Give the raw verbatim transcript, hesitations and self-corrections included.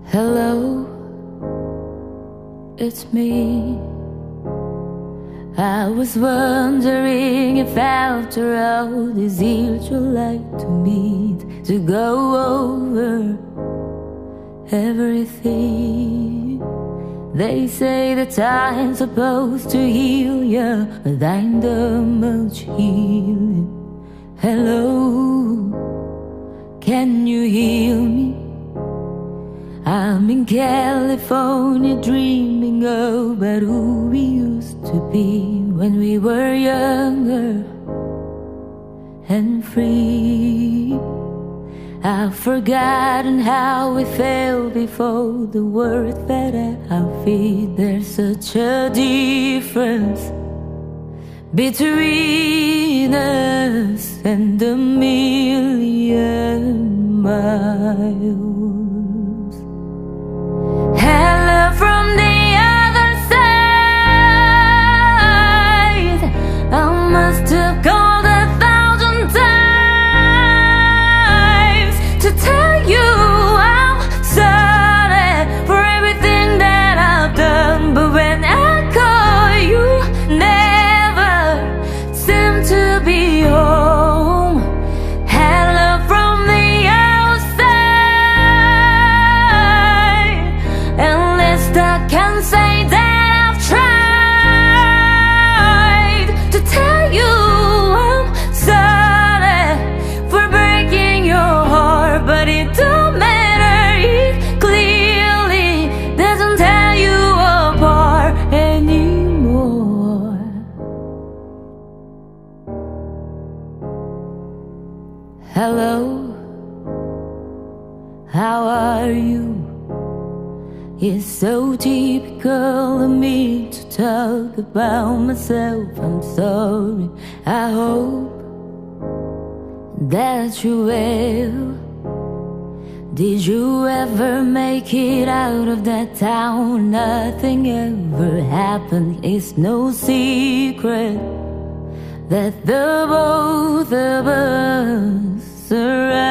Hello, it's me. I was wondering if after all these years you'd like to meet, to go over everything. They say that time's supposed to heal ya, but I ain't done much healing. Hello, can you hear me? I'm in California dreaming about who we used to be when we were younger and free. I've forgotten how we felt before the words fed at our feet. There's such a difference between us and a million miles. Hello from the other side. I must have called a thousand times to tell you I'm sorry for everything that I've done. But when I call, you never seem to be home. Hello from the outside. At least I can say that I've tried to tell you I'm sorry for breaking your heart, but it don't matter, it clearly doesn't tear you apart anymore. Hello, how are you? It's so typical of me to talk about myself. I'm sorry. I hope that you will. Did you ever make it out of that town? Nothing ever happened. It's no secret that the both of us are